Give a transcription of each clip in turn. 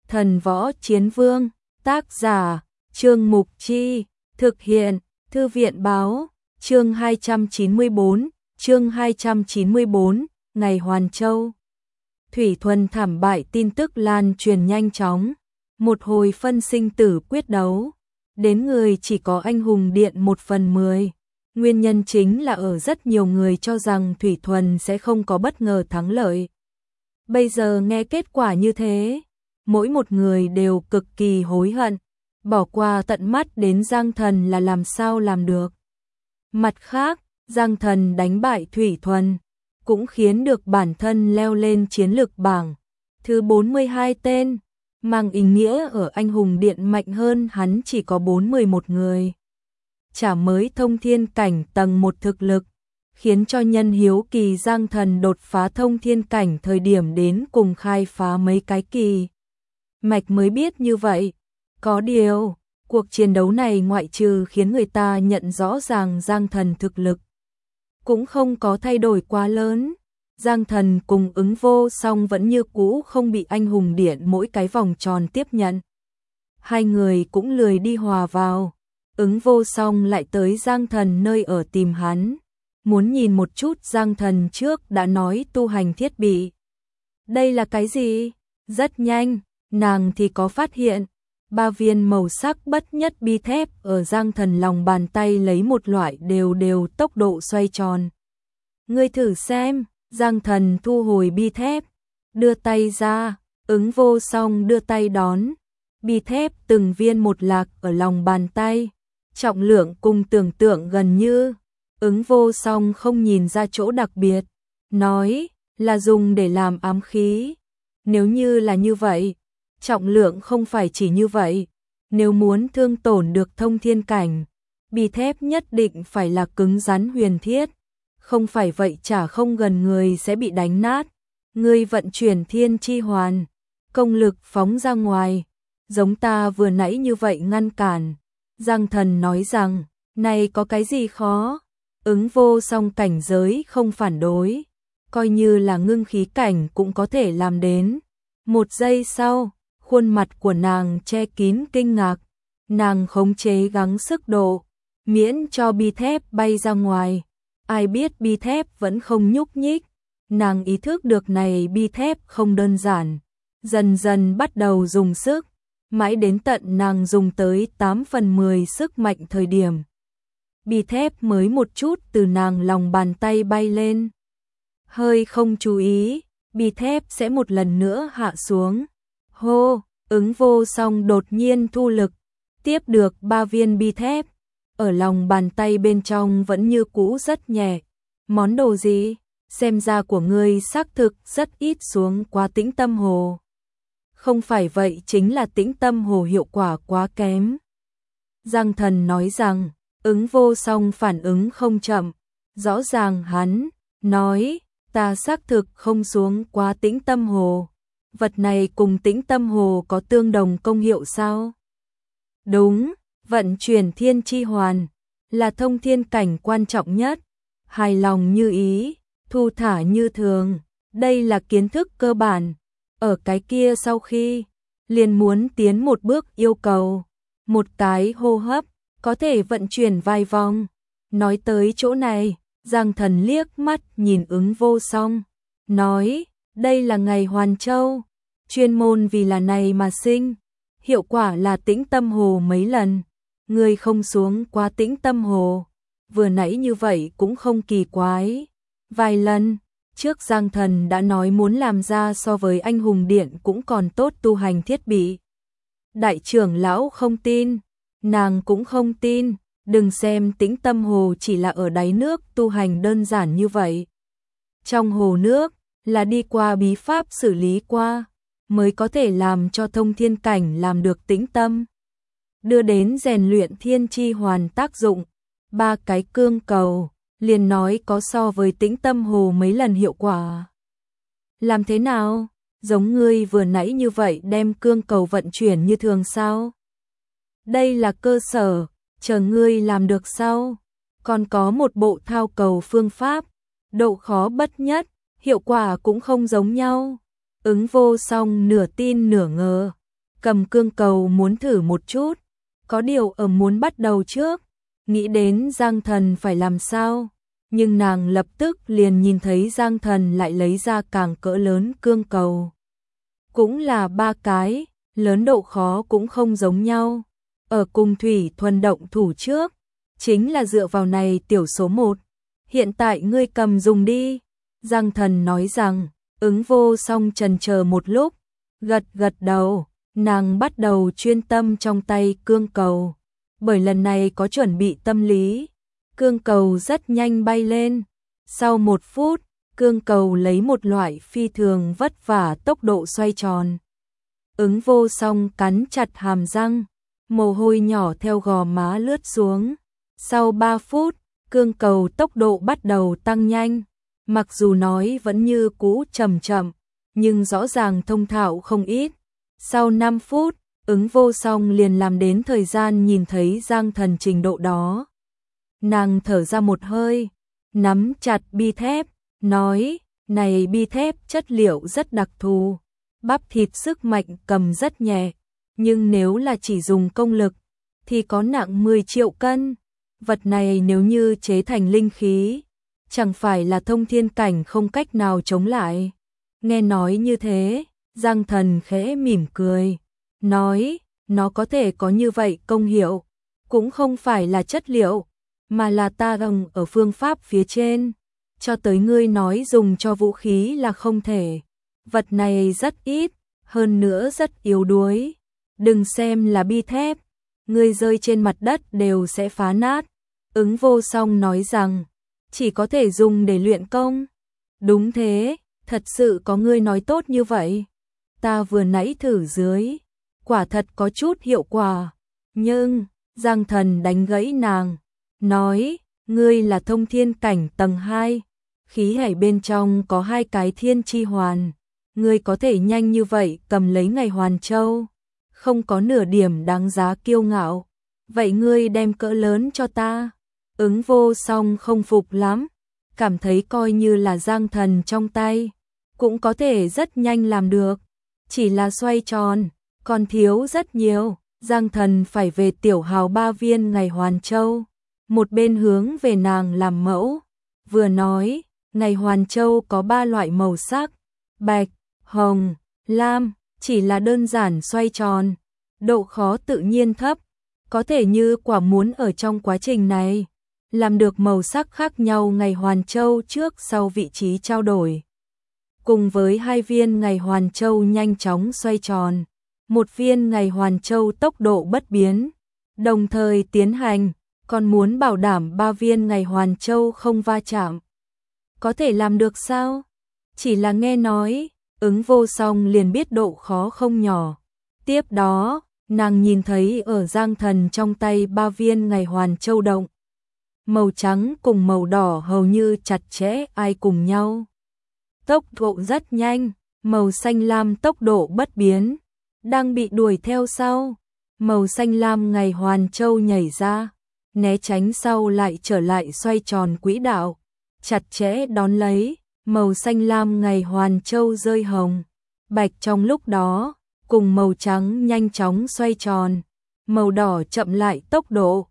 Thần Võ Chiến Vương, tác giả, Trương Mục Chi, thực hiện, Thư viện Báo, chương 294, ngày Hoàn Châu. Thủy Thuần thảm bại tin tức lan truyền nhanh chóng, một hồi phân sinh tử quyết đấu, đến người chỉ có anh hùng điện 1/10. Nguyên nhân chính là ở rất nhiều người cho rằng Thủy Thuần sẽ không có bất ngờ thắng lợi. Bây giờ nghe kết quả như thế, mỗi một người đều cực kỳ hối hận, bỏ qua tận mắt đến Giang Thần là làm sao làm được. Mặt khác, Giang Thần đánh bại Thủy Thuần, cũng khiến được bản thân leo lên chiến lược bảng thứ 42 tên, mang ý nghĩa ở anh hùng điện mạnh hơn hắn chỉ có 41 người. Chả mới thông thiên cảnh tầng 1 thực lực, khiến cho nhân hiếu kỳ Giang Thần đột phá thông thiên cảnh thời điểm đến cùng khai phá mấy cái kỳ mạch mới biết như vậy. Có điều, cuộc chiến đấu này ngoại trừ khiến người ta nhận rõ ràng Giang Thần thực lực, cũng không có thay đổi quá lớn. Giang Thần cùng Ứng Vô Song vẫn như cũ không bị anh hùng điện mỗi cái vòng tròn tiếp nhận. Hai người cũng lười đi hòa vào. Ứng Vô Song lại tới Giang Thần nơi ở tìm hắn, muốn nhìn một chút Giang Thần trước đã nói tu hành thiết bị. Đây là cái gì? Rất nhanh, nàng thì có phát hiện, 3 viên màu sắc bất nhất bi thép ở Giang Thần lòng bàn tay lấy một loại đều tốc độ xoay tròn. Ngươi thử xem. Giang Thần thu hồi bi thép, đưa tay ra, Ứng Vô Song đưa tay đón. Bi thép từng viên một lạc ở lòng bàn tay, trọng lượng cùng tưởng tượng gần như. Ứng Vô Song không nhìn ra chỗ đặc biệt, nói là dùng để làm ám khí. Nếu như là như vậy, trọng lượng không phải chỉ như vậy. Nếu muốn thương tổn được thông thiên cảnh, bi thép nhất định phải là cứng rắn huyền thiết. Không phải vậy chả không gần người sẽ bị đánh nát. Ngươi vận chuyển thiên chi hoàn, công lực phóng ra ngoài, giống ta vừa nãy như vậy ngăn cản. Giang Thần nói rằng, này có cái gì khó? Ứng Vô Song cảnh giới không phản đối, coi như là ngưng khí cảnh cũng có thể làm đến. Một giây sau, khuôn mặt của nàng che kín kinh ngạc, nàng khống chế gắng sức độ, miễn cho bi thép bay ra ngoài. Ai biết bi thép vẫn không nhúc nhích, nàng ý thức được này bi thép không đơn giản, dần dần bắt đầu dùng sức, mãi đến tận nàng dùng tới 8/10 sức mạnh thời điểm. Bi thép mới một chút từ nàng lòng bàn tay bay lên. Hơi không chú ý, bi thép sẽ một lần nữa hạ xuống. Hô, Ứng Vô Song đột nhiên thu lực, tiếp được 3 viên bi thép. Ở lòng bàn tay bên trong vẫn như cũ rất nhẹ. Món đồ gì? Xem ra của ngươi xác thực rất ít xuống quá Tĩnh Tâm Hồ. Không phải vậy chính là Tĩnh Tâm Hồ hiệu quả quá kém. Giang Thần nói rằng, Ứng Vô Song phản ứng không chậm. Rõ ràng hắn nói, ta xác thực không xuống quá Tĩnh Tâm Hồ. Vật này cùng Tĩnh Tâm Hồ có tương đồng công hiệu sao? Đúng. Vận chuyển thiên chi hoàn là thông thiên cảnh quan trọng nhất. Hài lòng như ý, thu thả như thường, đây là kiến thức cơ bản. Ở cái kia sau khi liền muốn tiến một bước yêu cầu một cái hô hấp có thể vận chuyển vài vòng. Nói tới chỗ này, Giang Thần liếc mắt nhìn Ứng Vô Song, nói đây là ngày Hoàn Châu, chuyên môn vì là này mà sinh, hiệu quả là Tĩnh Tâm Hồ mấy lần. Ngươi không xuống quá Tĩnh Tâm Hồ, vừa nãy như vậy cũng không kỳ quái. Vài lần trước Giang Thần đã nói muốn làm ra so với anh hùng điện cũng còn tốt tu hành thiết bị. Đại trưởng lão không tin, nàng cũng không tin. Đừng xem Tĩnh Tâm Hồ chỉ là ở đáy nước tu hành đơn giản như vậy. Trong hồ nước là đi qua bí pháp xử lý qua, mới có thể làm cho thông thiên cảnh làm được tĩnh tâm. Đưa đến rèn luyện thiên chi hoàn tác dụng. 3 cái cương cầu, liền nói có so với Tĩnh Tâm Hồ mấy lần hiệu quả. Làm thế nào? Giống ngươi vừa nãy như vậy đem cương cầu vận chuyển như thường sao? Đây là cơ sở, chờ ngươi làm được sau. Còn có một bộ thao cầu phương pháp, độ khó bất nhất, hiệu quả cũng không giống nhau. Ứng Vô Song nửa tin nửa ngờ, cầm cương cầu muốn thử một chút, có điều ở muốn bắt đầu trước, nghĩ đến Giang Thần phải làm sao, nhưng nàng lập tức liền nhìn thấy Giang Thần lại lấy ra càng cỡ lớn cương cầu. Cũng là 3 cái, lớn độ khó cũng không giống nhau. Ở cùng Thủy Thuần động thủ trước, chính là dựa vào này tiểu số 1. Hiện tại ngươi cầm dùng đi. Giang Thần nói rằng, Ứng Vô Song chần chờ một lúc, gật gật đầu, nàng bắt đầu chuyên tâm trong tay cương cầu. Bởi lần này có chuẩn bị tâm lý, cương cầu rất nhanh bay lên. Sau 1 phút, cương cầu lấy một loại phi thường vất vả tốc độ xoay tròn. Ứng Vô Song cắn chặt hàm răng, mồ hôi nhỏ theo gò má lướt xuống. Sau 3 phút, cương cầu tốc độ bắt đầu tăng nhanh. Mặc dù nói vẫn như cũ chậm chậm, nhưng rõ ràng thông thạo không ít. Sau 5 phút, Ứng Vô Song liền làm đến thời gian nhìn thấy Giang Thần trình độ đó. Nàng thở ra một hơi, nắm chặt bi thép, nói, này bi thép chất liệu rất đặc thù, bắp thịt sức mạnh cầm rất nhẹ, nhưng nếu là chỉ dùng công lực, thì có nặng 10 triệu cân. Vật này nếu như chế thành linh khí, chẳng phải là thông thiên cảnh không cách nào chống lại. Nghe nói như thế, Giang Thần khẽ mỉm cười, nói, nó có thể có như vậy công hiệu, cũng không phải là chất liệu, mà là ta gồng ở phương pháp phía trên. Cho tới ngươi nói dùng cho vũ khí là không thể. Vật này rất ít, hơn nữa rất yếu đuối. Đừng xem là bi thép, ngươi rơi trên mặt đất đều sẽ phá nát. Ứng Vô Song nói rằng, chỉ có thể dùng để luyện công. Đúng thế, thật sự có ngươi nói tốt như vậy. Ta vừa nãy thử dưới, quả thật có chút hiệu quả. Nhưng, Giang Thần đánh gãy nàng, nói, ngươi là thông thiên cảnh tầng 2, khí hải bên trong có 2 cái thiên chi hoàn. Ngươi có thể nhanh như vậy cầm lấy ngày Hoàn Châu, không có nửa điểm đáng giá kiêu ngạo. Vậy ngươi đem cỡ lớn cho ta. Ứng Vô Song không phục lắm, cảm thấy coi như là Giang Thần trong tay, cũng có thể rất nhanh làm được. Chỉ là xoay tròn, còn thiếu rất nhiều. Giang Thần phải về tiểu hào 3 viên ngày Hoàn Châu, một bên hướng về nàng làm mẫu, vừa nói, ngày Hoàn Châu có 3 loại màu sắc, bạch, hồng, lam, chỉ là đơn giản xoay tròn, độ khó tự nhiên thấp, có thể như quả muốn ở trong quá trình này, làm được màu sắc khác nhau ngày Hoàn Châu trước sau vị trí trao đổi. Cùng với 2 viên ngày Hoàn Châu nhanh chóng xoay tròn, 1 viên ngày Hoàn Châu tốc độ bất biến, đồng thời tiến hành, còn muốn bảo đảm 3 viên ngày Hoàn Châu không va chạm. Có thể làm được sao? Chỉ là nghe nói, Ứng Vô Song liền biết độ khó không nhỏ. Tiếp đó, nàng nhìn thấy ở Giang Thần trong tay 3 viên ngày Hoàn Châu động. Màu trắng cùng màu đỏ hầu như chặt chẽ ai cùng nhau. Tốc độ rất nhanh, màu xanh lam tốc độ bất biến, đang bị đuổi theo sau. Màu xanh lam ngày Hoàn Châu nhảy ra, né tránh sau lại trở lại xoay tròn quỹ đạo, chặt chẽ đón lấy. Màu xanh lam ngày Hoàn Châu rơi hồng, bạch trong lúc đó, cùng màu trắng nhanh chóng xoay tròn, màu đỏ chậm lại tốc độ,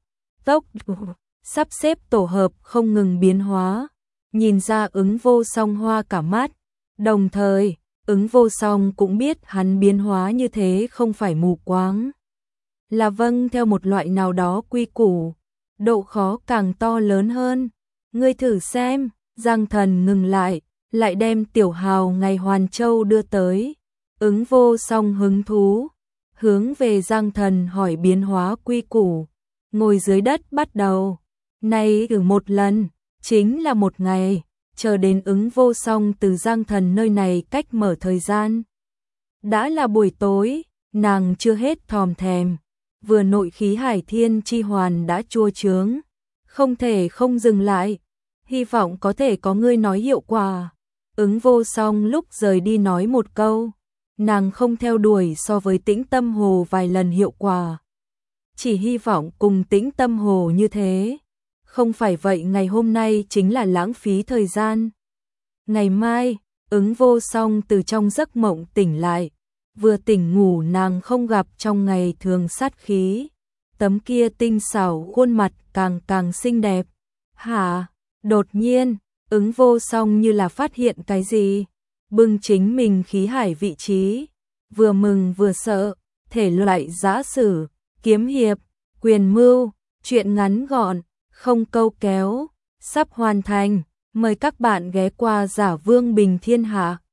sắp xếp tổ hợp không ngừng biến hóa, nhìn ra Ứng Vô Song hoa cả mắt, đồng thời, Ứng Vô Song cũng biết hắn biến hóa như thế không phải mù quáng, là vâng theo một loại nào đó quy củ, độ khó càng to lớn hơn, ngươi thử xem. Giang Thần ngừng lại đem tiểu hào ngày Hoàn Châu đưa tới. Ứng Vô Song hứng thú, hướng về Giang Thần hỏi biến hóa quy củ. Ngồi dưới đất bắt đầu. Này thử một lần, chính là 1 ngày, chờ đến Ứng Vô Song từ Giang Thần nơi này cách mở thời gian. Đã là buổi tối, nàng chưa hết thòm thèm. Vừa nội khí hải thiên chi hoàn đã chua chướng, không thể không dừng lại. Hy vọng có thể có ngươi nói hiệu quả. Ứng Vô Song lúc rời đi nói một câu, nàng không theo đuổi so với Tĩnh Tâm Hồ vài lần hiệu quả. Chỉ hy vọng cùng Tĩnh Tâm Hồ như thế. Không phải vậy ngày hôm nay chính là lãng phí thời gian. Ngày mai, Ứng Vô Song từ trong giấc mộng tỉnh lại, vừa tỉnh ngủ nàng không gặp trong ngày thường sát khí, tấm kia tinh xảo khuôn mặt càng càng xinh đẹp. Hả? Đột nhiên, Ứng Vô Song như là phát hiện cái gì, bưng chính mình khí hải vị trí, vừa mừng vừa sợ, thể loại giã sử, kiếm hiệp, quyền mưu, truyện ngắn gọn, không câu kéo, sắp hoàn thành, mời các bạn ghé qua Giả Vương Bình Thiên Hạ.